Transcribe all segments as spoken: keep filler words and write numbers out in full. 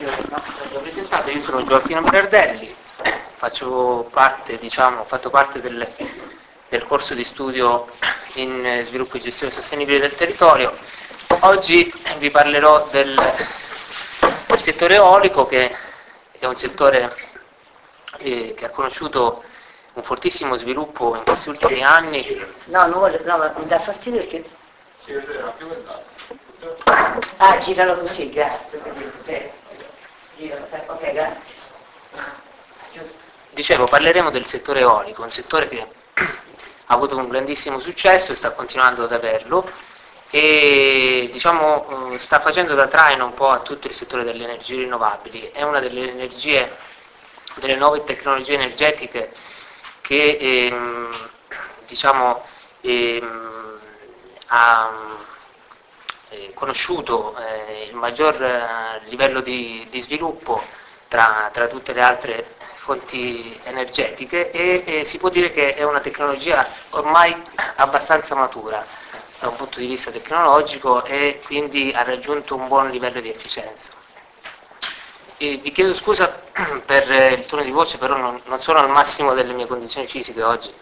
No, l'ho presentato, io sono Gioacchino Berardelli, faccio parte, diciamo, ho fatto parte del, del corso di studio in sviluppo e gestione sostenibile del territorio. Oggi vi parlerò del, del settore eolico, che è un settore eh, che ha conosciuto un fortissimo sviluppo in questi ultimi anni. No, non voglio, no, ma mi dà fastidio perché... Ah, giralo così, grazie. Giralo, ok, grazie. Giusto. Dicevo, parleremo del settore eolico, un settore che ha avuto un grandissimo successo e sta continuando ad averlo e diciamo, sta facendo da traino un po' a tutto il settore delle energie rinnovabili. È una delle energie, delle nuove tecnologie energetiche che ehm, diciamo, ehm, ha eh, conosciuto eh, il maggior eh, livello di, di sviluppo tra, tra tutte le altre fonti energetiche e, e si può dire che è una tecnologia ormai abbastanza matura da un punto di vista tecnologico e quindi ha raggiunto un buon livello di efficienza. E vi chiedo scusa per il tono di voce, però non, non sono al massimo delle mie condizioni fisiche oggi.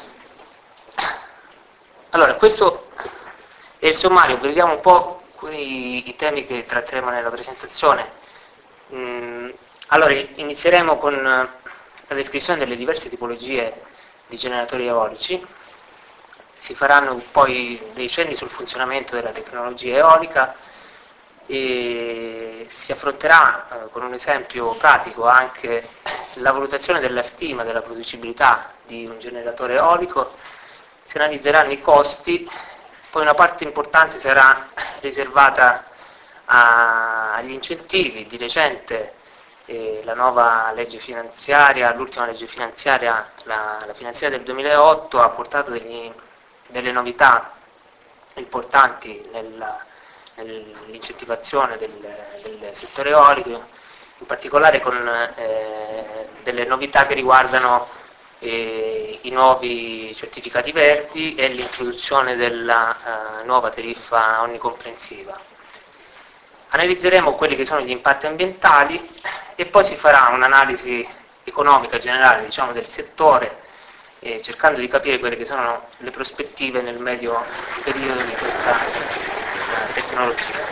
Allora, questo è il sommario, vediamo un po' i, i temi che tratteremo nella presentazione. Mm, allora, inizieremo con la descrizione delle diverse tipologie di generatori eolici, si faranno poi dei cenni sul funzionamento della tecnologia eolica e si affronterà eh, con un esempio pratico anche la valutazione della stima della producibilità di un generatore eolico, si analizzeranno i costi, poi una parte importante sarà riservata a, agli incentivi. Di recente eh, la nuova legge finanziaria, l'ultima legge finanziaria, la, la finanziaria del duemilaotto, ha portato degli, delle novità importanti nella, nell'incentivazione del, del settore eolico, in particolare con eh, delle novità che riguardano eh, i nuovi certificati verdi e l'introduzione della eh, nuova tariffa onnicomprensiva. Analizzeremo quelli che sono gli impatti ambientali e poi si farà un'analisi economica generale, diciamo, del settore, eh, cercando di capire quelle che sono le prospettive nel medio periodo di questa eh, tecnologia.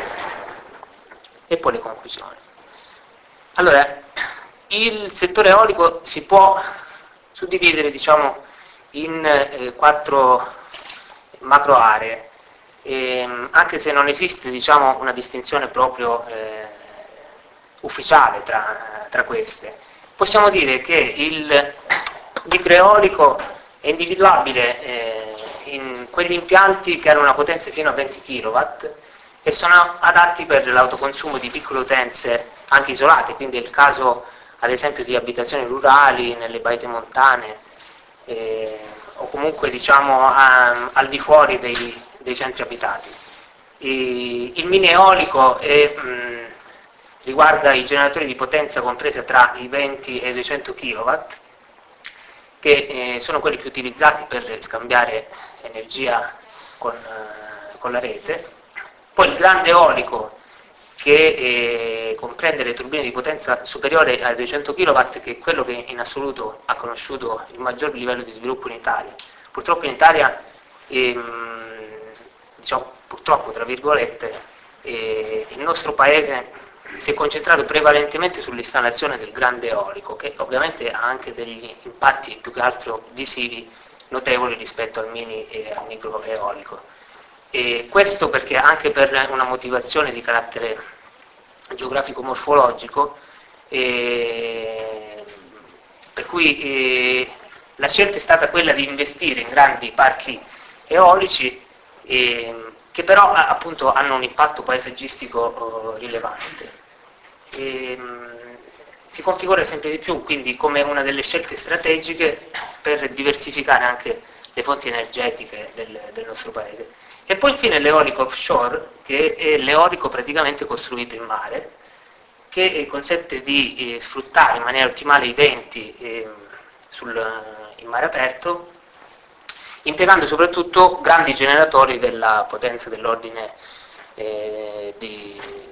E poi le conclusioni. Allora, il settore eolico si può suddividere, diciamo, in eh, quattro macro aree, ehm, anche se non esiste, diciamo, una distinzione proprio eh, ufficiale tra, tra queste. Possiamo dire che il microeolico è individuabile eh, in quegli impianti che hanno una potenza fino a venti chilowatt e sono adatti per l'autoconsumo di piccole utenze anche isolate, quindi è il caso ad esempio di abitazioni rurali, nelle baite montane eh, o comunque, diciamo, a, al di fuori dei, dei centri abitati. E il mini eolico è, mh, riguarda i generatori di potenza compresa tra i venti e i duecento chilowatt, che eh, sono quelli più utilizzati per scambiare energia con, eh, con la rete. Poi il grande eolico, che eh, comprende le turbine di potenza superiore ai duecento chilowatt, che è quello che in assoluto ha conosciuto il maggior livello di sviluppo in Italia. Purtroppo in Italia, ehm, diciamo purtroppo tra virgolette, eh, il nostro paese si è concentrato prevalentemente sull'installazione del grande eolico, che ovviamente ha anche degli impatti più che altro visivi notevoli rispetto al mini e al micro eolico. E questo perché anche per una motivazione di carattere geografico-morfologico, eh, per cui eh, la scelta è stata quella di investire in grandi parchi eolici eh, che però appunto hanno un impatto paesaggistico eh, rilevante. E, mh, si configura sempre di più quindi come una delle scelte strategiche per diversificare anche le fonti energetiche del, del nostro paese. E poi infine l'eolico offshore, che è l'eolico praticamente costruito in mare, che consente di eh, sfruttare in maniera ottimale i venti eh, sul, in mare aperto, impiegando soprattutto grandi generatori della potenza dell'ordine eh, di,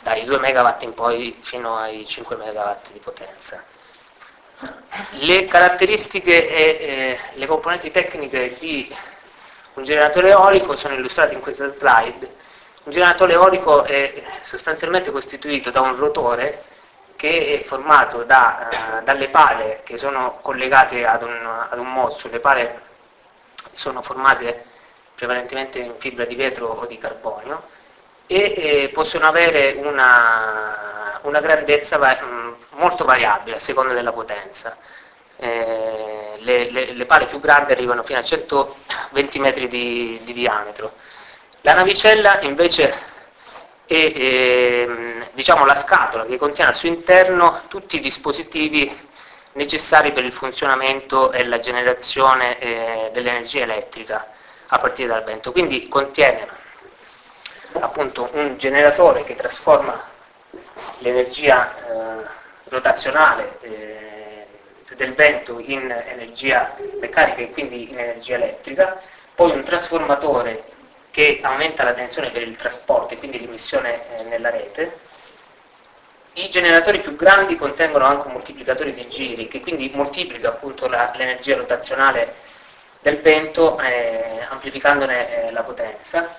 dai due megawatt in poi fino ai cinque megawatt di potenza. Le caratteristiche e eh, le componenti tecniche di un generatore eolico sono illustrate in questa slide. Un generatore eolico è sostanzialmente costituito da un rotore che è formato da, uh, dalle pale che sono collegate ad un, ad un mozzo. Le pale sono formate prevalentemente in fibra di vetro o di carbonio e eh, possono avere una, una grandezza va- molto variabile a seconda della potenza. Eh, le, le, le pale più grandi arrivano fino a centoventi metri di, di diametro. La navicella invece è eh, diciamo la scatola che contiene al suo interno tutti i dispositivi necessari per il funzionamento e la generazione eh, dell'energia elettrica a partire dal vento. Quindi contiene appunto un generatore che trasforma l'energia eh, rotazionale eh, del vento in energia meccanica e quindi in energia elettrica, poi un trasformatore che aumenta la tensione per il trasporto e quindi l'emissione eh, nella rete. I generatori più grandi contengono anche un moltiplicatore di giri che quindi moltiplica appunto la, l'energia rotazionale del vento eh, amplificandone eh, la potenza.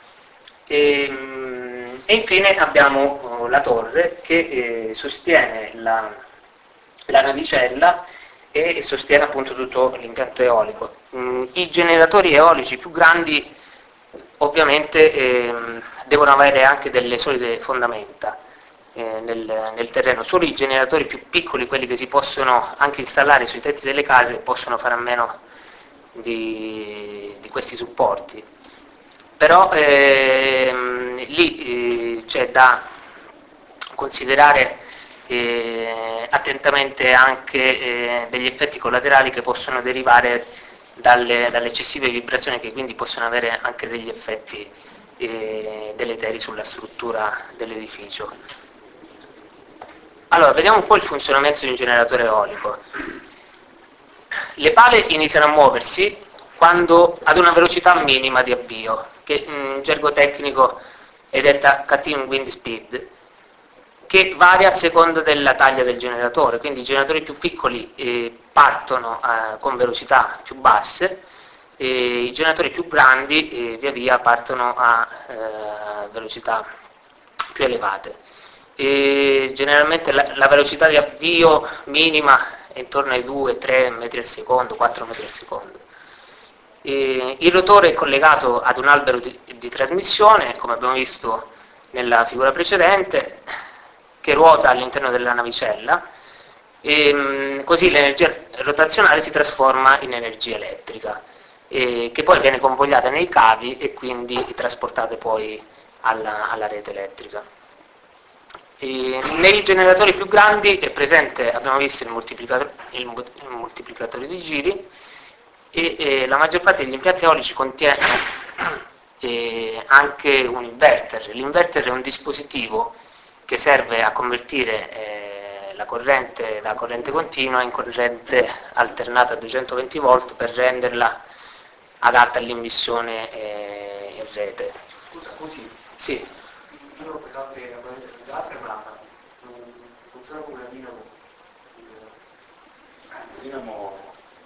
E, e infine abbiamo oh, la torre che eh, sostiene la, la navicella e sostiene appunto tutto l'impianto eolico. Mm, I generatori eolici più grandi ovviamente eh, devono avere anche delle solide fondamenta eh, nel, nel terreno. Solo i generatori più piccoli, quelli che si possono anche installare sui tetti delle case, possono fare a meno di, di questi supporti. Però ehm, lì eh, c'è da considerare eh, attentamente anche eh, degli effetti collaterali che possono derivare dalle, dalle eccessive vibrazioni, che quindi possono avere anche degli effetti eh, deleteri sulla struttura dell'edificio. Allora, vediamo un po' il funzionamento di un generatore eolico. Le pale iniziano a muoversi quando ad una velocità minima di avvio, che in gergo tecnico è detta cutting wind speed, che varia a seconda della taglia del generatore. Quindi i generatori più piccoli eh, partono eh, con velocità più basse e i generatori più grandi eh, via via partono a eh, velocità più elevate. E generalmente la, la velocità di avvio minima è intorno ai due tre metri al secondo, quattro metri al secondo. E il rotore è collegato ad un albero di, di trasmissione, come abbiamo visto nella figura precedente, che ruota all'interno della navicella e mh, così l'energia rotazionale si trasforma in energia elettrica e, che poi viene convogliata nei cavi e quindi trasportata poi alla, alla rete elettrica. E nei generatori più grandi è presente, abbiamo visto, il moltiplicatore, il, il moltiplicatore di giri e, e la maggior parte degli impianti eolici contiene eh, anche un inverter. L'inverter è un dispositivo che serve a convertire eh, la corrente da corrente continua in corrente alternata a duecentoventi volt per renderla adatta all'immissione eh, in rete. Scusa, così? Sì. Io pensavo che la corrente già fermata, funziona come una dinamo. Dinamo.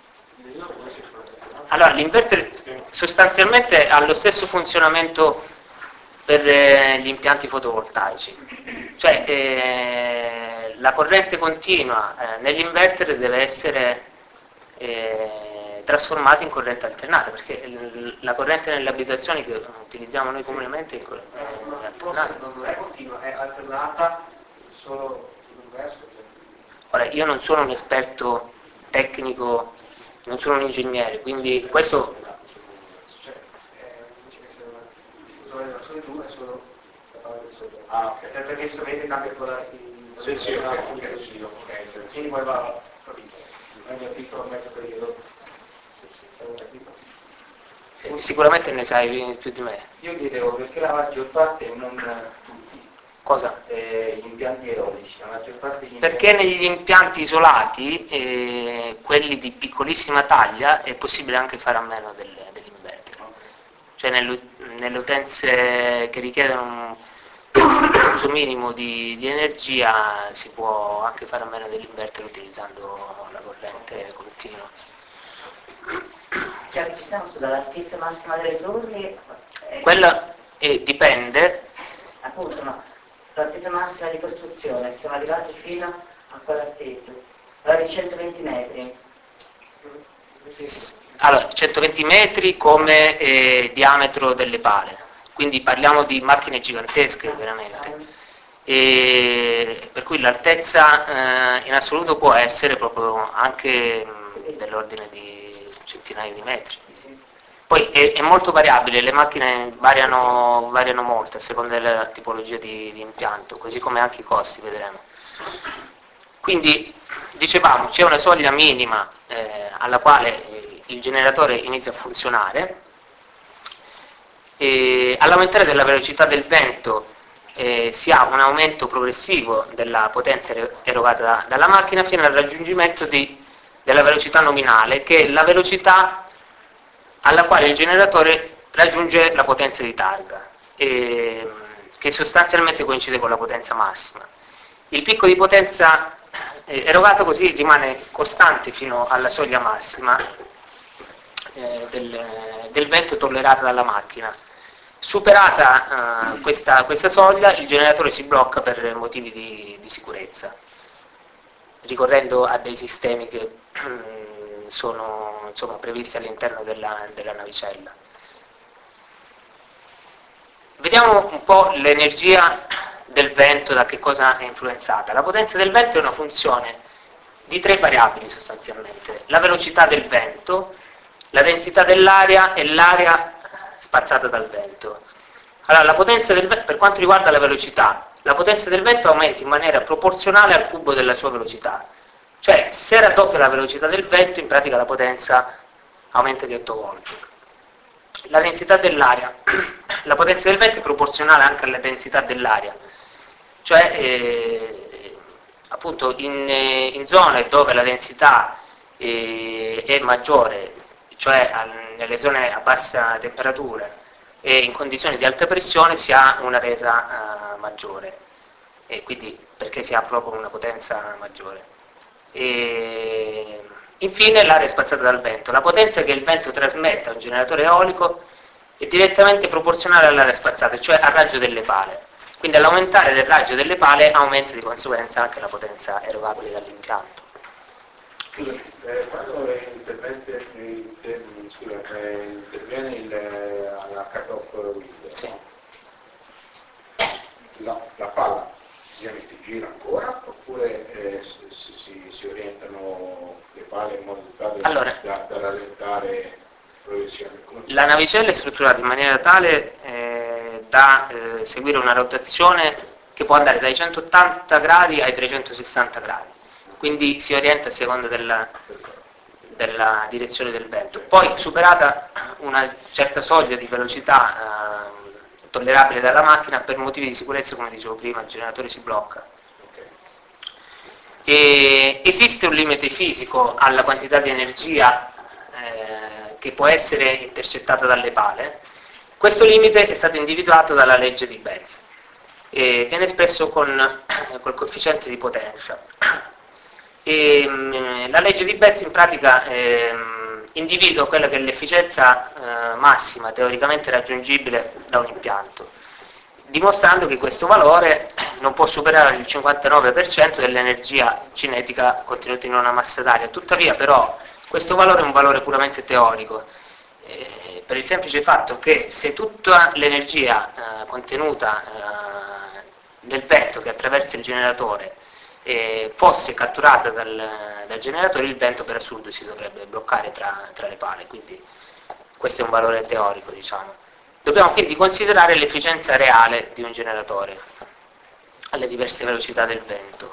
Allora, l'inverter sostanzialmente ha lo stesso funzionamento per eh, gli impianti fotovoltaici, cioè eh, la corrente continua eh, nell'inverter deve essere eh, trasformata in corrente alternata, perché l- la corrente nelle abitazioni che utilizziamo noi comunemente è corrente alternata. Non è continua, è alternata solo in un verso. Ora, io non sono un esperto tecnico, non sono un ingegnere, quindi questo... Cioè, dice che se la sole giù è solo la parte del sole. Ah, ok. Perché sapete cambia ancora il... Sì, sì, ok, così, ok. Quindi poi va, capito. Meglio piccolo, mezzo periodo. Eh, sicuramente ne sai più di me. Io chiedevo perché la maggior parte, non tutti, Cosa? eh, gli impianti eolici, la maggior parte degli Perché negli impianti isolati, eh, quelli di piccolissima taglia, è possibile anche fare a meno del, dell'inverter. Cioè nelle, nelle utenze che richiedono un, uso minimo di, di energia si può anche fare a meno dell'inverter utilizzando la corrente continua. Cioè ci stiamo, scusa, l'altezza massima delle torri? Eh, Quella eh, dipende. Appunto, no, l'altezza massima di costruzione, siamo arrivati fino a quell'altezza, allora di centoventi metri. Allora, centoventi metri come eh, diametro delle pale, quindi parliamo di macchine gigantesche veramente, e per cui l'altezza eh, in assoluto può essere proprio anche mh, dell'ordine di centinaia di metri. Poi è, è molto variabile, le macchine variano, variano molto a seconda della tipologia di, di impianto, così come anche i costi, vedremo. Quindi, dicevamo, c'è una soglia minima eh, alla quale eh, il generatore inizia a funzionare, e all'aumentare della velocità del vento eh, si ha un aumento progressivo della potenza erogata da, dalla macchina fino al raggiungimento di, della velocità nominale, che è la velocità alla quale il generatore raggiunge la potenza di targa, eh, che sostanzialmente coincide con la potenza massima. Il picco di potenza eh, erogato così rimane costante fino alla soglia massima eh, del, del vento tollerata dalla macchina. Superata eh, questa, questa soglia, il generatore si blocca per motivi di, di sicurezza, ricorrendo a dei sistemi che sono insomma, previsti all'interno della, della navicella. Vediamo un po' l'energia del vento, da che cosa è influenzata. La potenza del vento è una funzione di tre variabili sostanzialmente: la velocità del vento, la densità dell'aria e l'aria spazzata dal vento. Allora, la potenza del vento, per quanto riguarda la velocità, la potenza del vento aumenta in maniera proporzionale al cubo della sua velocità. Cioè, se raddoppia la velocità del vento, in pratica la potenza aumenta di otto volte. La densità dell'aria. La potenza del vento è proporzionale anche alla densità dell'aria. Cioè, eh, appunto, in, in zone dove la densità eh, è maggiore, cioè al, nelle zone a bassa temperatura e in condizioni di alta pressione, si ha una resa eh, maggiore. E quindi perché si ha proprio una potenza maggiore. E infine l'aria è spazzata dal vento. La potenza che il vento trasmette a un generatore eolico è direttamente proporzionale all'aria spazzata, cioè al raggio delle pale. Quindi all'aumentare del raggio delle pale aumenta di conseguenza anche la potenza erogabile dall'impianto. Eh, quando intervente, eh, scusa, eh, interviene il, eh, la cartoforo guida, Sì. la, la palla si gira ancora oppure eh, si, si, si orientano le pale in modo tale allora, da, da rallentare progressivamente? La navicella è strutturata in maniera tale eh, da eh, seguire una rotazione che può andare dai centottanta gradi ai trecentosessanta gradi, quindi si orienta a seconda della, della direzione del vento. Poi, superata una certa soglia di velocità eh, tollerabile dalla macchina, per motivi di sicurezza, come dicevo prima, il generatore si blocca. E esiste un limite fisico alla quantità di energia eh, che può essere intercettata dalle pale. Questo limite è stato individuato dalla legge di Betz e viene espresso con col coefficiente di potenza. E, mh, la legge di Betz in pratica eh, individua quella che è l'efficienza eh, massima teoricamente raggiungibile da un impianto, dimostrando che questo valore non può superare il cinquantanove per cento dell'energia cinetica contenuta in una massa d'aria. Tuttavia però questo valore è un valore puramente teorico, eh, per il semplice fatto che se tutta l'energia eh, contenuta eh, nel vento che attraversa il generatore eh, fosse catturata dal, dal generatore, il vento per assurdo si dovrebbe bloccare tra, tra le pale, quindi questo è un valore teorico, diciamo. Dobbiamo quindi considerare l'efficienza reale di un generatore alle diverse velocità del vento.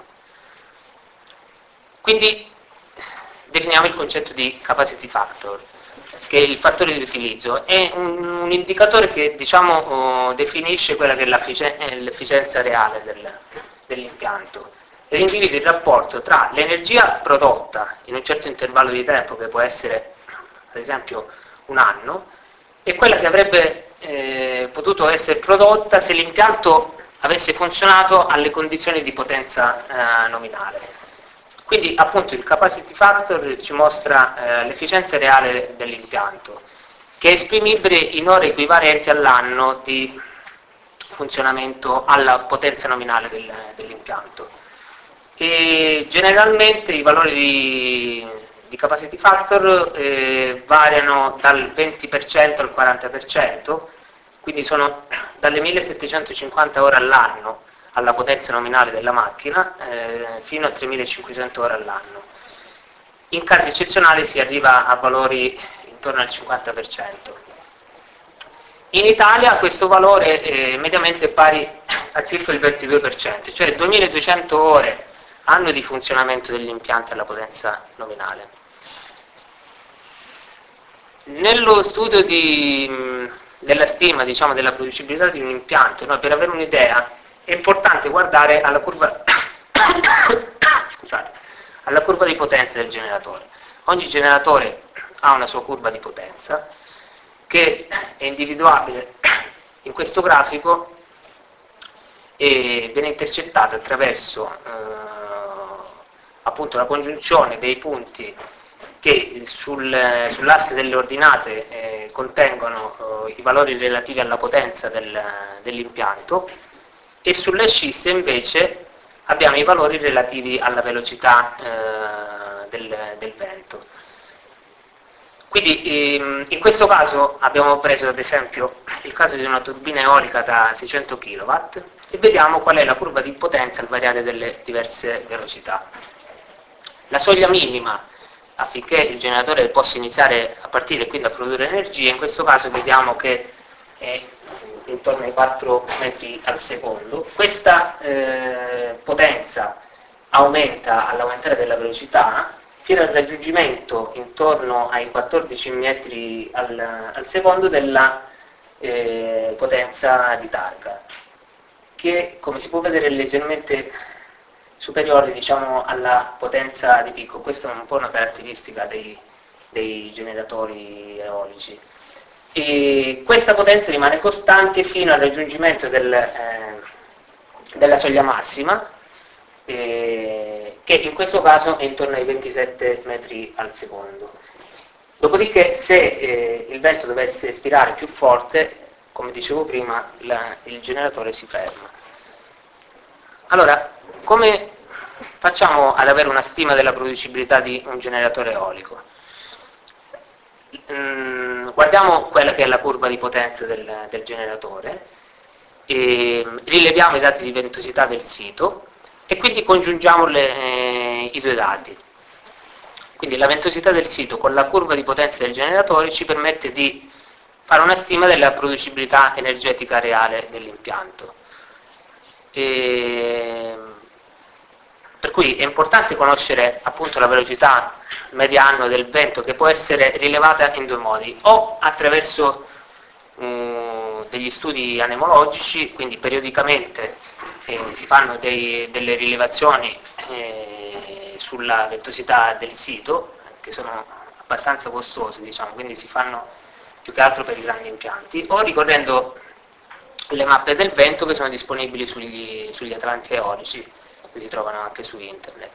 Quindi definiamo il concetto di capacity factor, che è il fattore di utilizzo. È un, un indicatore che, diciamo, oh, definisce quella che è l'efficienza reale del, dell'impianto ed individua il rapporto tra l'energia prodotta in un certo intervallo di tempo, che può essere ad esempio un anno, e quella che avrebbe eh, potuto essere prodotta se l'impianto avesse funzionato alle condizioni di potenza eh, nominale. Quindi appunto il capacity factor ci mostra eh, l'efficienza reale dell'impianto, che è esprimibile in ore equivalenti all'anno di funzionamento alla potenza nominale del, dell'impianto. E generalmente i valori di, di capacity factor eh, variano dal venti per cento al quaranta per cento, quindi sono dalle millesettecentocinquanta ore all'anno alla potenza nominale della macchina eh, fino a tremilacinquecento ore all'anno. In casi eccezionali si arriva a valori intorno al cinquanta per cento. In Italia questo valore è mediamente pari a circa il ventidue per cento, cioè duemiladuecento ore anno di funzionamento degli impianti alla potenza nominale. Nello studio di, della stima, diciamo, della producibilità di un impianto, noi per avere un'idea è importante guardare alla curva, scusate, alla curva di potenza del generatore. Ogni generatore ha una sua curva di potenza che è individuabile in questo grafico e viene intercettata attraverso eh, appunto la congiunzione dei punti che sul, sull'asse delle ordinate eh, contengono eh, i valori relativi alla potenza del, dell'impianto, e sulle scisse invece abbiamo i valori relativi alla velocità eh, del, del vento. Quindi ehm, in questo caso abbiamo preso ad esempio il caso di una turbina eolica da seicento chilowatt e vediamo qual è la curva di potenza al variare delle diverse velocità. La soglia minima affinché il generatore possa iniziare a partire e quindi a produrre energia, in questo caso vediamo che è intorno ai quattro metri al secondo. Questa eh, potenza aumenta all'aumentare della velocità fino al raggiungimento intorno ai quattordici metri al, al secondo della eh, potenza di targa, che come si può vedere è leggermente superiore, diciamo, alla potenza di picco. Questa è un po' una caratteristica dei, dei generatori eolici. E questa potenza rimane costante fino al raggiungimento del, eh, della soglia massima, eh, che in questo caso è intorno ai ventisette metri al secondo. Dopodiché, se eh, il vento dovesse spirare più forte, come dicevo prima, la, il generatore si ferma. Allora, come facciamo ad avere una stima della producibilità di un generatore eolico? Mm, guardiamo quella che è la curva di potenza del, del generatore, e rileviamo i dati di ventosità del sito e quindi congiungiamo le, eh, i due dati. Quindi la ventosità del sito con la curva di potenza del generatore ci permette di fare una stima della producibilità energetica reale dell'impianto. E per cui è importante conoscere appunto la velocità media annua del vento, che può essere rilevata in due modi: o attraverso uh, degli studi anemologici, quindi periodicamente eh, si fanno dei, delle rilevazioni eh, sulla ventosità del sito, che sono abbastanza costose, diciamo, quindi si fanno più che altro per i grandi impianti, o ricorrendo le mappe del vento che sono disponibili sugli, sugli atlanti eolici, che si trovano anche su internet.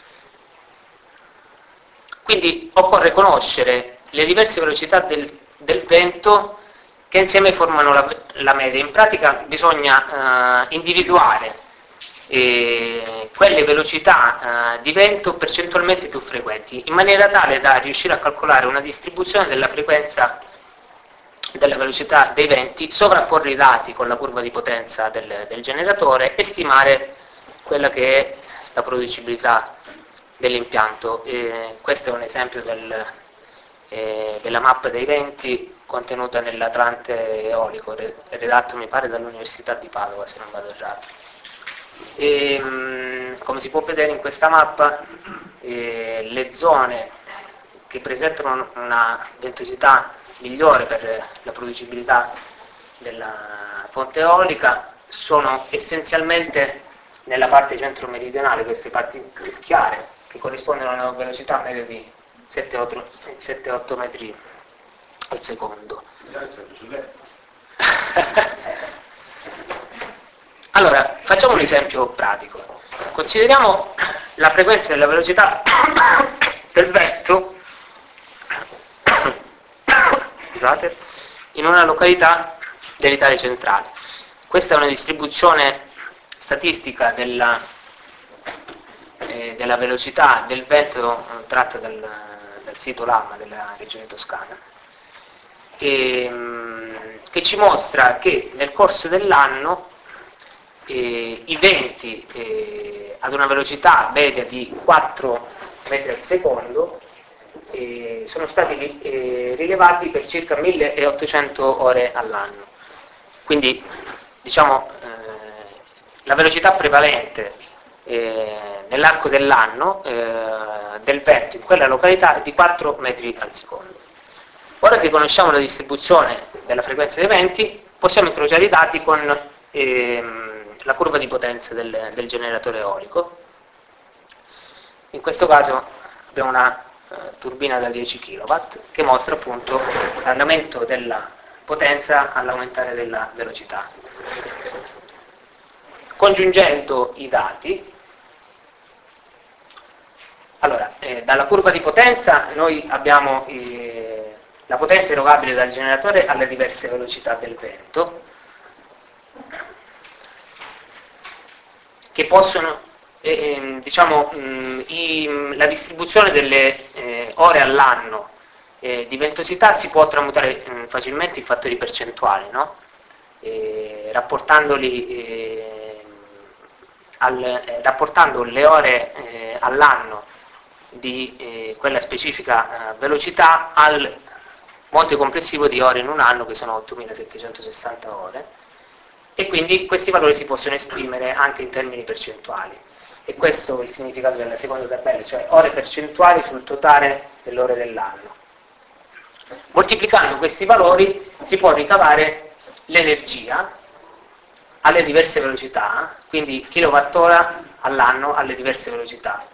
Quindi occorre conoscere le diverse velocità del, del vento che insieme formano la, la media. In pratica bisogna eh, individuare eh, quelle velocità eh, di vento percentualmente più frequenti, in maniera tale da riuscire a calcolare una distribuzione della frequenza della velocità dei venti, sovrapporre i dati con la curva di potenza del, del generatore e stimare quella che è la producibilità dell'impianto. Eh, questo è un esempio del, eh, della mappa dei venti contenuta nell'Atlante eolico, redatto mi pare dall'Università di Padova, se non vado errato. E, mh, come si può vedere in questa mappa, eh, le zone che presentano una ventosità migliore per la producibilità della fonte eolica sono essenzialmente nella parte centro-meridionale, queste parti più chiare, che corrispondono a una velocità media di sette otto metri al secondo. Allora, facciamo un esempio pratico. Consideriamo la frequenza della velocità del vento scusate, in una località dell'Italia centrale. Questa è una distribuzione statistica della, eh, della velocità del vento eh, tratta dal, dal sito Lama della regione toscana, e, mh, che ci mostra che nel corso dell'anno eh, i venti eh, ad una velocità media di quattro metri al secondo eh, sono stati eh, rilevati per circa milleottocento ore all'anno. Quindi diciamo eh, la velocità prevalente eh, nell'arco dell'anno eh, del vento in quella località è di quattro metri al secondo. Ora che conosciamo la distribuzione della frequenza dei venti, possiamo incrociare i dati con ehm, la curva di potenza del, del generatore eolico. In questo caso abbiamo una eh, turbina da dieci chilowatt che mostra appunto l'andamento della potenza all'aumentare della velocità. Congiungendo i dati, allora, eh, dalla curva di potenza noi abbiamo eh, la potenza erogabile dal generatore alle diverse velocità del vento, che possono, eh, diciamo, mh, i, la distribuzione delle eh, ore all'anno eh, di ventosità si può tramutare mh, facilmente in fattori percentuali, no? Eh, rapportandoli, eh, al, eh, rapportando le ore eh, all'anno di eh, quella specifica eh, velocità al monte complessivo di ore in un anno, che sono ottomilasettecentosessanta ore, e quindi questi valori si possono esprimere anche in termini percentuali. E questo è il significato della seconda tabella, cioè ore percentuali sul totale delle ore dell'anno. Moltiplicando questi valori si può ricavare l'energia alle diverse velocità, quindi kilowattora all'anno alle diverse velocità.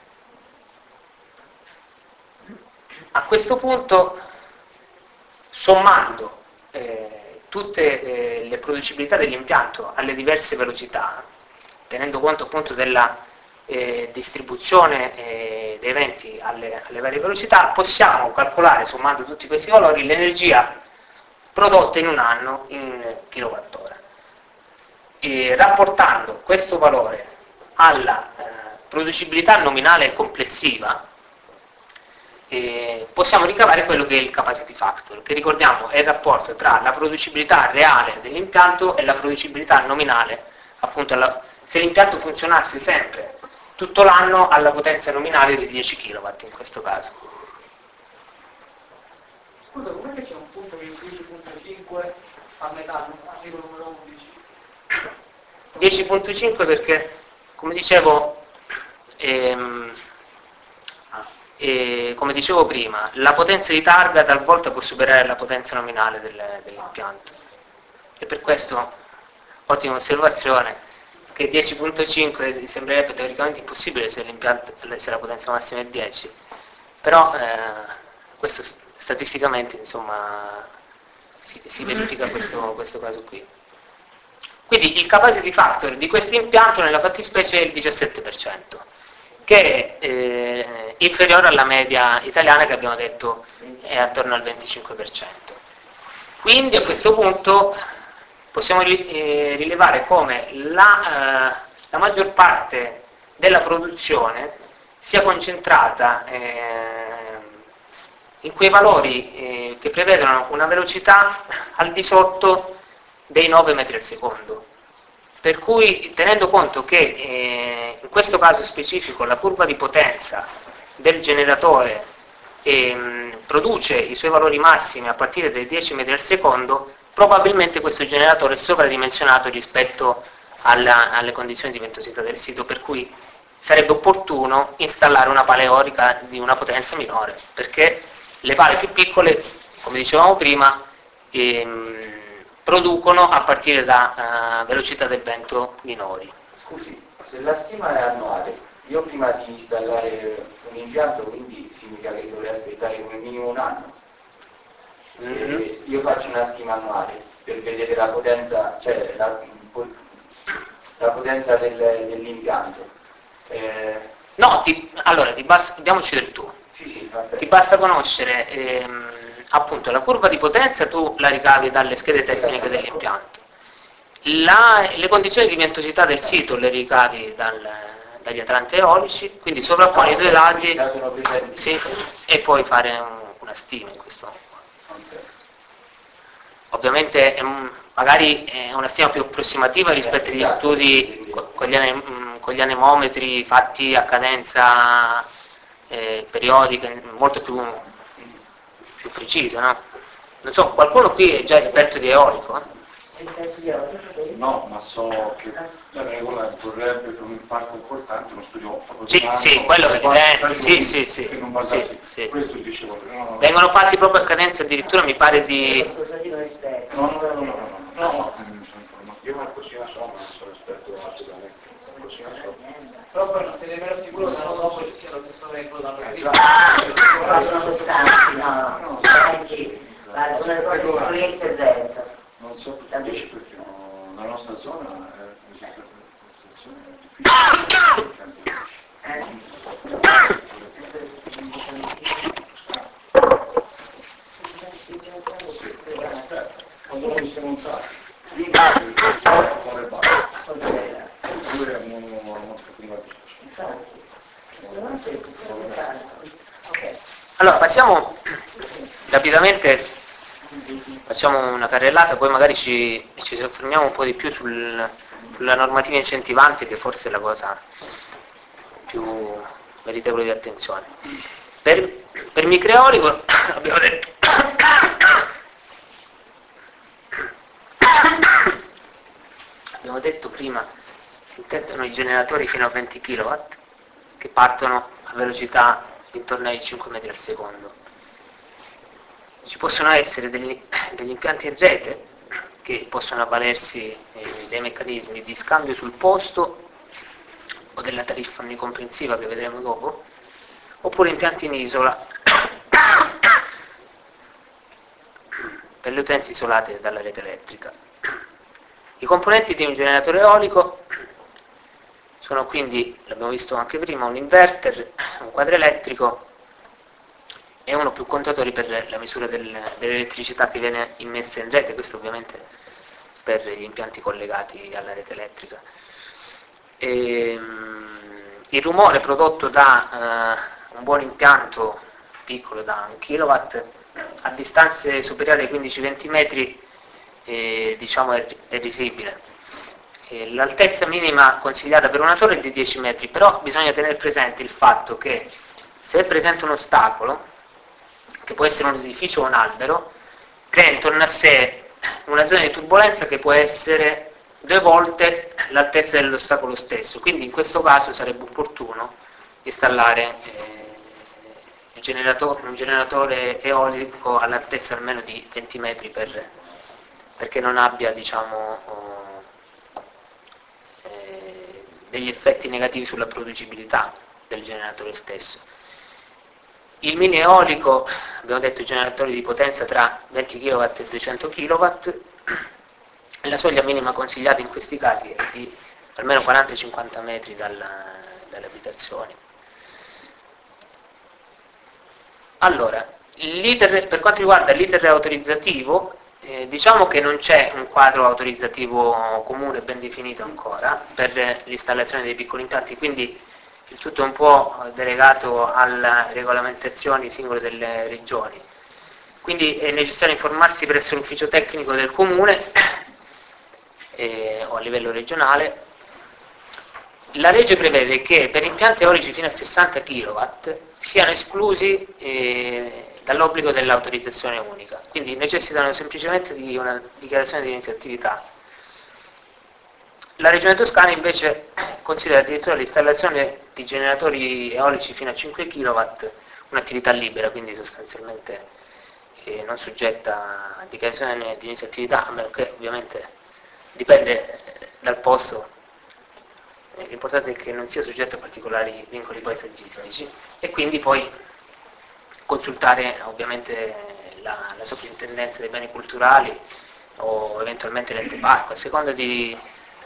A questo punto, sommando eh, tutte eh, le producibilità dell'impianto alle diverse velocità, tenendo conto appunto della eh, distribuzione eh, dei venti alle, alle varie velocità, possiamo calcolare, sommando tutti questi valori, l'energia prodotta in un anno in kilowattora. E rapportando questo valore alla eh, producibilità nominale complessiva, eh, possiamo ricavare quello che è il capacity factor, che ricordiamo è il rapporto tra la producibilità reale dell'impianto e la producibilità nominale, appunto alla, se l'impianto funzionasse sempre tutto l'anno alla potenza nominale di dieci chilowatt in questo caso. Scusa, com'è che c'è un punto che è dieci virgola cinque a metà, arrivo numero undici? dieci virgola cinque perché, come dicevo, ehm, e, come dicevo prima, la potenza di targa talvolta può superare la potenza nominale del, dell'impianto, e per questo, ottima osservazione, che dieci virgola cinque sembrerebbe teoricamente impossibile se, l'impianto, se la potenza massima è dieci, però eh, questo statisticamente insomma si, si verifica questo, questo caso qui. Quindi il capacity factor di questo impianto nella fattispecie è il diciassette per cento, che è eh, inferiore alla media italiana che abbiamo detto è attorno al venticinque per cento. Quindi a questo punto possiamo eh, rilevare come la, eh, la maggior parte della produzione sia concentrata eh, in quei valori eh, che prevedono una velocità al di sotto dei nove metri al secondo. Per cui, tenendo conto che eh, in questo caso specifico la curva di potenza del generatore eh, produce i suoi valori massimi a partire dai dieci metri al secondo, probabilmente questo generatore è sovradimensionato rispetto alla, alle condizioni di ventosità del sito, per cui sarebbe opportuno installare una pala eolica di una potenza minore, perché le pale più piccole, come dicevamo prima, ehm, producono a partire da uh, velocità del vento minori. Scusi, se la stima è annuale, io prima di installare un impianto, quindi significa che dovrei aspettare come minimo un anno. Mm-hmm. Io faccio una stima annuale per vedere la potenza, cioè la, la potenza del, dell'impianto. Eh, No, ti, allora, ti basta, diamoci del tu. sì, sì, vabbè. Ti basta conoscere ehm, appunto la curva di potenza, tu la ricavi dalle schede tecniche dell'impianto. La- le condizioni di ventosità del sito le ricavi dal- dagli atlanti eolici, quindi sovrapponi i due lati, Già sono presenti. sì, e poi fare un- una stima in questo modo. Ok. Ovviamente è un- magari è una stima più approssimativa rispetto agli Esatto, studi quindi- co- con gli, ane- mh, con gli anemometri fatti a cadenza eh, periodica, molto più, più precisa, no? Non so, qualcuno qui è già esperto di eolico? Eh? Sei stato di oggi? No, ma so che la regola vorrebbe per un impatto importante uno studio Sì, sì, quello è evidente, sì, sì, sì, che non sì, basarsi. sì. Questo dicevo, no, no, Vengono fatti proprio a cadenza addirittura mi pare di... Scusa di non esperto. no, no, no, no, no, no, no, no, mi sono informato. Io qualcosina so, ma non sono esperto assolutamente, qualcosina so. Però poi non sei nemmeno sicuro che l'anno dopo ci sia lo stesso metodo da prima. Sono costanti, no, no, no, anche, guarda, una delle cose sicurezza è il resto. Non so perché dice perché no, la nostra zona è esiste una situazione difficile. Quando non si non sa, lì fuori il bar. Lui è una nostra prima Allora, passiamo rapidamente, facciamo una carrellata, poi magari ci, ci soffermiamo un po' di più sul, sulla normativa incentivante, che forse è la cosa più meritevole di attenzione. Per, per microeolico abbiamo detto abbiamo detto prima si intendono i generatori fino a venti chilowatt che partono a velocità intorno ai cinque metri al secondo. Ci possono essere degli, degli impianti in rete che possono avvalersi eh, dei meccanismi di scambio sul posto o della tariffa onnicomprensiva che vedremo dopo, oppure impianti in isola per le utenze isolate dalla rete elettrica. I componenti di un generatore eolico sono quindi, l'abbiamo visto anche prima, un inverter, un quadro elettrico e uno o più contatori per la misura del, dell'elettricità che viene immessa in rete, questo ovviamente per gli impianti collegati alla rete elettrica. E, il rumore prodotto da uh, un buon impianto piccolo, da un kilowatt, a distanze superiori ai quindici venti metri eh, diciamo è, è risibile. Eh, l'altezza minima consigliata per una torre è di dieci metri, però bisogna tenere presente il fatto che se è presente un ostacolo, che può essere un edificio o un albero, crea intorno a sé una zona di turbolenza che può essere due volte l'altezza dell'ostacolo stesso, quindi in questo caso sarebbe opportuno installare eh, il generatore, un generatore eolico all'altezza almeno di venti metri per, perché non abbia, diciamo, eh, degli effetti negativi sulla producibilità del generatore stesso. Il mini eolico, abbiamo detto, generatori di potenza tra venti chilowatt e duecento chilowatt, la soglia minima consigliata in questi casi è di almeno quaranta cinquanta metri dalla, dalle abitazioni. Allora, per quanto riguarda l'iter autorizzativo, eh, diciamo che non c'è un quadro autorizzativo comune ben definito ancora per l'installazione dei piccoli impianti, quindi il tutto è un po' delegato alle regolamentazioni singole delle regioni. Quindi è necessario informarsi presso l'ufficio tecnico del comune eh, o a livello regionale. La legge prevede che per impianti eolici fino a sessanta chilowatt siano esclusi eh, dall'obbligo dell'autorizzazione unica, quindi necessitano semplicemente di una dichiarazione di inizio attività. La Regione Toscana invece considera addirittura l'installazione di generatori eolici fino a cinque chilowatt un'attività libera, quindi sostanzialmente eh, non soggetta a dichiarazione di inizio attività, a meno che ovviamente dipende dal posto. L'importante è che non sia soggetto a particolari vincoli paesaggistici e quindi poi consultare ovviamente la, la soprintendenza dei beni culturali o eventualmente l'ente parco, a seconda di,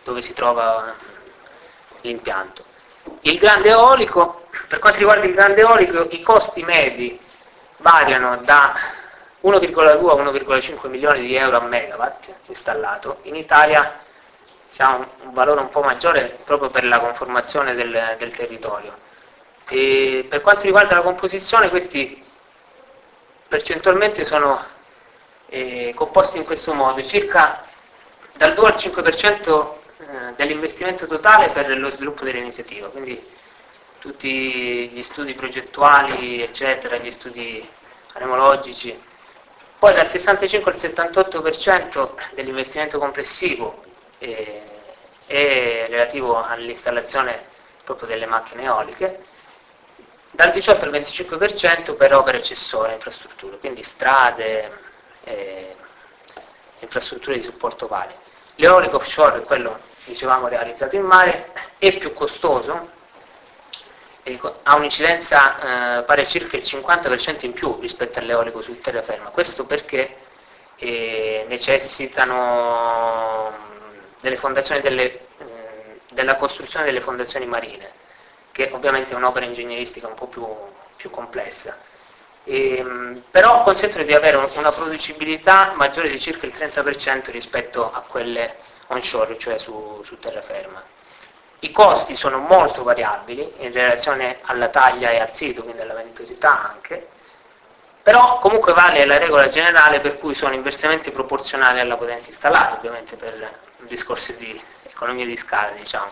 dove si trova l'impianto. Il grande eolico, per quanto riguarda il grande eolico, i costi medi variano da uno virgola due a uno virgola cinque milioni di euro a megawatt installato. In Italia si ha un, un valore un po' maggiore proprio per la conformazione del, del territorio. E per quanto riguarda la composizione, questi percentualmente sono eh, composti in questo modo: circa dal due al cinque per cento eh, dell'investimento totale per lo sviluppo dell'iniziativa, quindi tutti gli studi progettuali, eccetera, gli studi anemologici. Poi dal sessantacinque al settantotto per cento dell'investimento complessivo eh, è relativo all'installazione proprio delle macchine eoliche, dal diciotto al venticinque per cento per opere accessorie, infrastrutture, quindi strade, eh, infrastrutture di supporto varie. L'eolico offshore è quello, dicevamo, realizzato in mare, è più costoso, ha un'incidenza eh, pari a circa il cinquanta per cento in più rispetto all'eolico su terraferma. Questo perché eh, necessitano delle fondazioni delle, eh, della costruzione delle fondazioni marine, che ovviamente è un'opera ingegneristica un po' più, più complessa. E, però consentono di avere una producibilità maggiore di circa il trenta per cento rispetto a quelle onshore, cioè su, su terraferma. I costi sono molto variabili in relazione alla taglia e al sito, quindi alla ventosità anche, però comunque vale la regola generale per cui sono inversamente proporzionali alla potenza installata, ovviamente per un discorso di economia di scala, diciamo.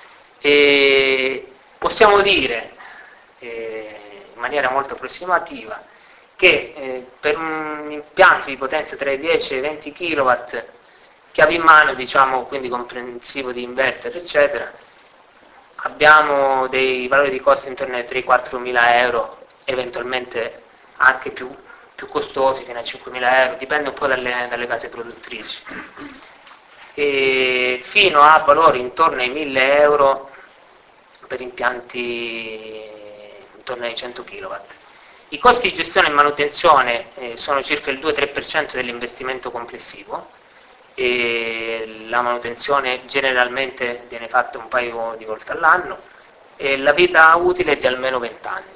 E possiamo dire eh, in maniera molto approssimativa che eh, per un impianto di potenza tra i dieci e i venti chilowatt, chiave in mano, diciamo, quindi comprensivo di inverter, eccetera, abbiamo dei valori di costi intorno ai tre quattro mila euro, eventualmente anche più, più costosi, fino a cinquemila euro, dipende un po' dalle, dalle case produttrici, e fino a valori intorno ai mille euro per impianti intorno ai cento chilowatt. I costi di gestione e manutenzione eh, sono circa il due tre per cento dell'investimento complessivo, e la manutenzione generalmente viene fatta un paio di volte all'anno e la vita utile è di almeno venti anni.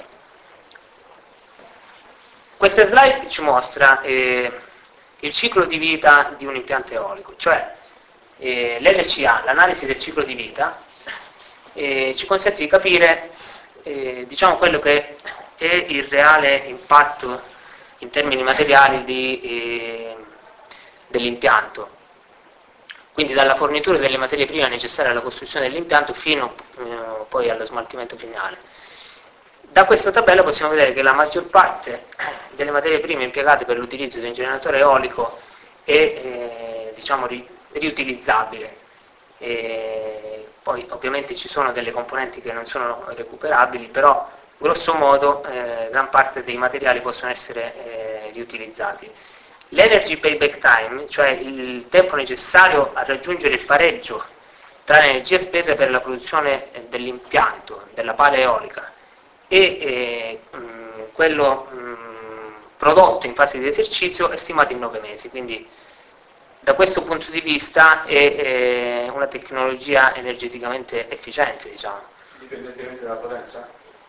Questa slide ci mostra eh, il ciclo di vita di un impianto eolico, cioè eh, l'L C A, l'analisi del ciclo di vita, eh, ci consente di capire eh, diciamo quello che è il reale impatto in termini materiali di, eh, dell'impianto. Quindi dalla fornitura delle materie prime necessarie alla costruzione dell'impianto fino eh, poi allo smaltimento finale. Da questa tabella possiamo vedere che la maggior parte delle materie prime impiegate per l'utilizzo di un generatore eolico è eh, diciamo, ri, riutilizzabile. E poi ovviamente ci sono delle componenti che non sono recuperabili, però grosso modo eh, gran parte dei materiali possono essere eh, riutilizzati. L'energy payback time, cioè il tempo necessario a raggiungere il pareggio tra l'energia spesa per la produzione dell'impianto, della pala eolica, e eh, mh, quello mh, prodotto in fase di esercizio, è stimato in nove mesi. Quindi da questo punto di vista è, è una tecnologia energeticamente efficiente, diciamo. Indipendentemente dalla potenza?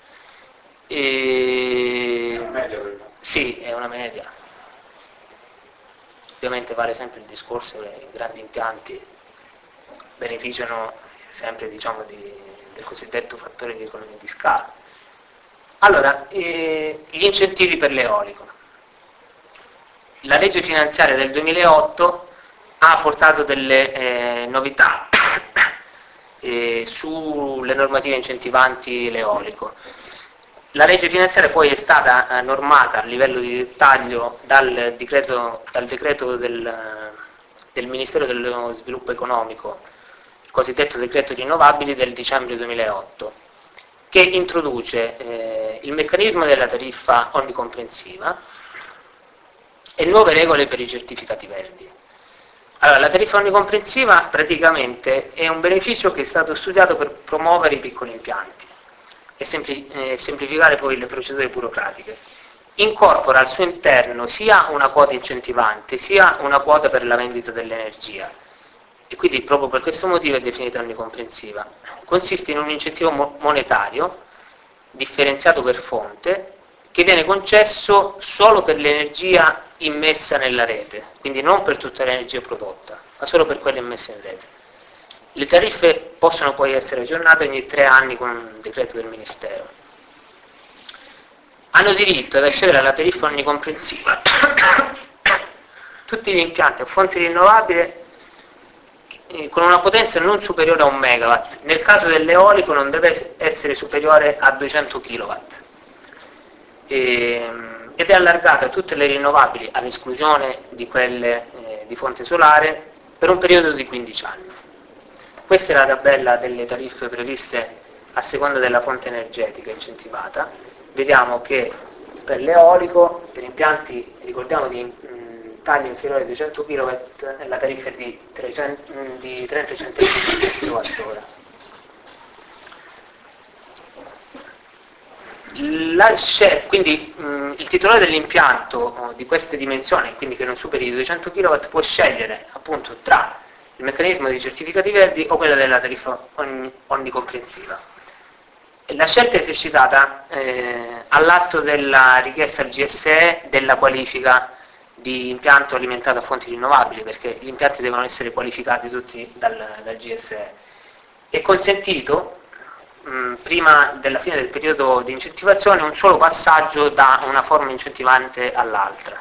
E... È una media, sì, è una media. Ovviamente vale sempre il discorso che i grandi impianti beneficiano sempre, diciamo, di, del cosiddetto fattore di economia di scala. Allora, eh, gli incentivi per l'eolico. La legge finanziaria del duemilaotto ha portato delle eh, novità eh, sulle normative incentivanti l'eolico. La legge finanziaria poi è stata eh, normata a livello di dettaglio dal decreto, dal decreto del, del Ministero dello Sviluppo Economico, il cosiddetto decreto rinnovabili del dicembre duemilaotto, che introduce eh, il meccanismo della tariffa onnicomprensiva e nuove regole per i certificati verdi. Allora, la tariffa onnicomprensiva praticamente è un beneficio che è stato studiato per promuovere i piccoli impianti e semplificare poi le procedure burocratiche. Incorpora al suo interno sia una quota incentivante sia una quota per la vendita dell'energia e quindi proprio per questo motivo è definita onnicomprensiva. Consiste in un incentivo mo- monetario differenziato per fonte che viene concesso solo per l'energia immessa nella rete, quindi non per tutta l'energia prodotta, ma solo per quella immessa in rete. Le tariffe possono poi essere aggiornate ogni tre anni con un decreto del Ministero. Hanno diritto ad accedere alla tariffa onnicomprensiva tutti gli impianti a fonte rinnovabile con una potenza non superiore a un megawatt. Nel caso dell'eolico non deve essere superiore a duecento chilowatt. E, ed è allargata a tutte le rinnovabili, all'esclusione di quelle eh, di fonte solare, per un periodo di quindici anni. Questa è la tabella delle tariffe previste a seconda della fonte energetica incentivata. Vediamo che per l'eolico, per impianti, ricordiamo, di mh, taglio inferiore ai duecento chilowatt, la tariffa è di, trecento, mh, di trenta centesimi per kilowattora. La share, quindi mh, il titolare dell'impianto oh, di queste dimensioni, quindi che non superi i duecento chilowatt, può scegliere appunto tra il meccanismo dei certificati verdi o quella della tariffa ogni, onnicomprensiva. La scelta è esercitata eh, all'atto della richiesta al G S E della qualifica di impianto alimentato a fonti rinnovabili, perché gli impianti devono essere qualificati tutti dal, dal G S E. È consentito mh, prima della fine del periodo di incentivazione un solo passaggio da una forma incentivante all'altra.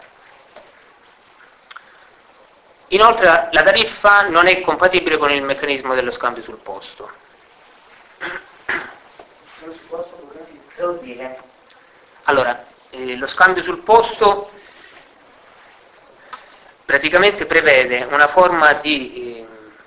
Inoltre la tariffa non è compatibile con il meccanismo dello scambio sul posto. Allora, eh, lo scambio sul posto praticamente prevede una forma di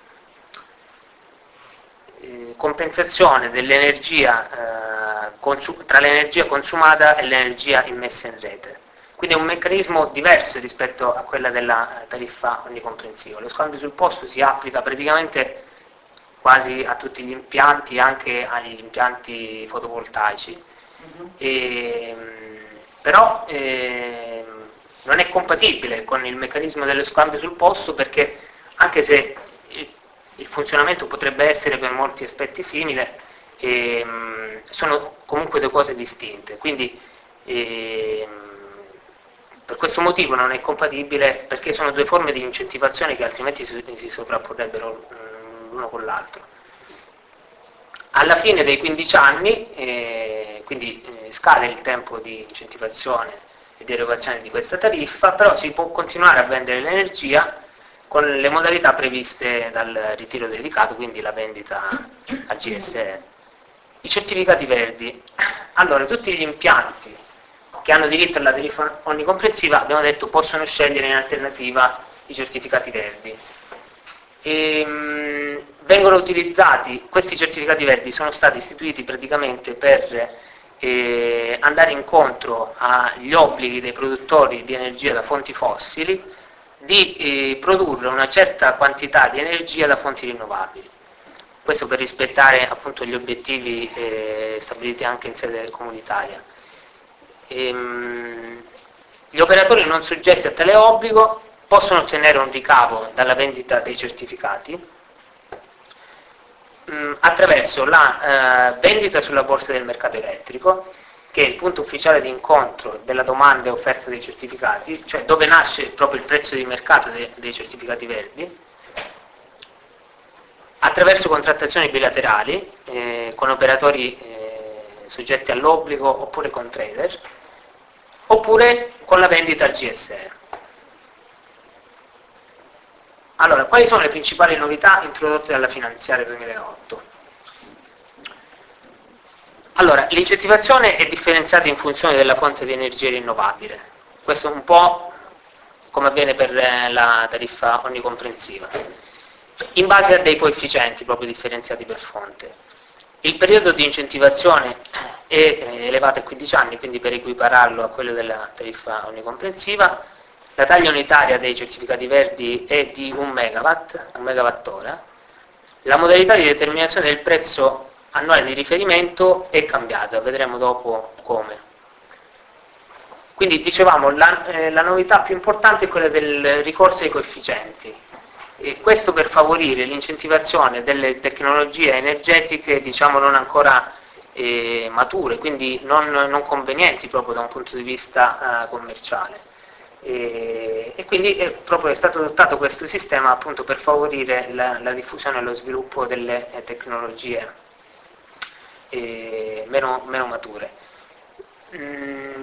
eh, eh, compensazione dell'energia eh, consu- tra l'energia consumata e l'energia immessa in rete. Quindi è un meccanismo diverso rispetto a quella della tariffa onnicomprensiva. Lo scambio sul posto si applica praticamente quasi a tutti gli impianti, anche agli impianti fotovoltaici. Uh-huh. E, però eh, non è compatibile con il meccanismo dello scambio sul posto, perché anche se il, il funzionamento potrebbe essere per molti aspetti simile, eh, sono comunque due cose distinte. Quindi eh, per questo motivo non è compatibile, perché sono due forme di incentivazione che altrimenti si, si sovrapporrebbero l'uno con l'altro. Alla fine dei quindici anni, eh, quindi eh, scade il tempo di incentivazione e di erogazione di questa tariffa, però si può continuare a vendere l'energia con le modalità previste dal ritiro dedicato, quindi la vendita a G S E. I certificati verdi. Allora, tutti gli impianti che hanno diritto alla tariffa onnicomprensiva, abbiamo detto, possono scegliere in alternativa i certificati verdi. E, mh, vengono utilizzati, questi certificati verdi sono stati istituiti praticamente per eh, andare incontro agli obblighi dei produttori di energia da fonti fossili di eh, produrre una certa quantità di energia da fonti rinnovabili. Questo per rispettare appunto gli obiettivi eh, stabiliti anche in sede comunitaria. Ehm, gli operatori non soggetti a tale obbligo possono ottenere un ricavo dalla vendita dei certificati mh, attraverso la eh, vendita sulla borsa del mercato elettrico, che è il punto ufficiale di incontro della domanda e offerta dei certificati, cioè dove nasce proprio il prezzo di mercato de- dei certificati verdi, attraverso contrattazioni bilaterali eh, con operatori eh, soggetti all'obbligo oppure con trader, oppure con la vendita al G S E. Allora, quali sono le principali novità introdotte dalla finanziaria duemilaotto? Allora, l'incentivazione è differenziata in funzione della fonte di energia rinnovabile. Questo è un po' come avviene per la tariffa onnicomprensiva, in base a dei coefficienti proprio differenziati per fonte. Il periodo di incentivazione è elevato a quindici anni, quindi per equipararlo a quello della tariffa onnicomprensiva. La taglia unitaria dei certificati verdi è di un megawatt, un megawattora. La modalità di determinazione del prezzo annuale di riferimento è cambiata, vedremo dopo come. Quindi dicevamo, la, eh, la novità più importante è quella del ricorso ai coefficienti. E questo per favorire l'incentivazione delle tecnologie energetiche, diciamo, non ancora eh, mature, quindi non, non convenienti proprio da un punto di vista eh, commerciale. E, e quindi è proprio è stato adottato questo sistema appunto per favorire la, la diffusione e lo sviluppo delle eh, tecnologie eh, meno, meno mature. Mm,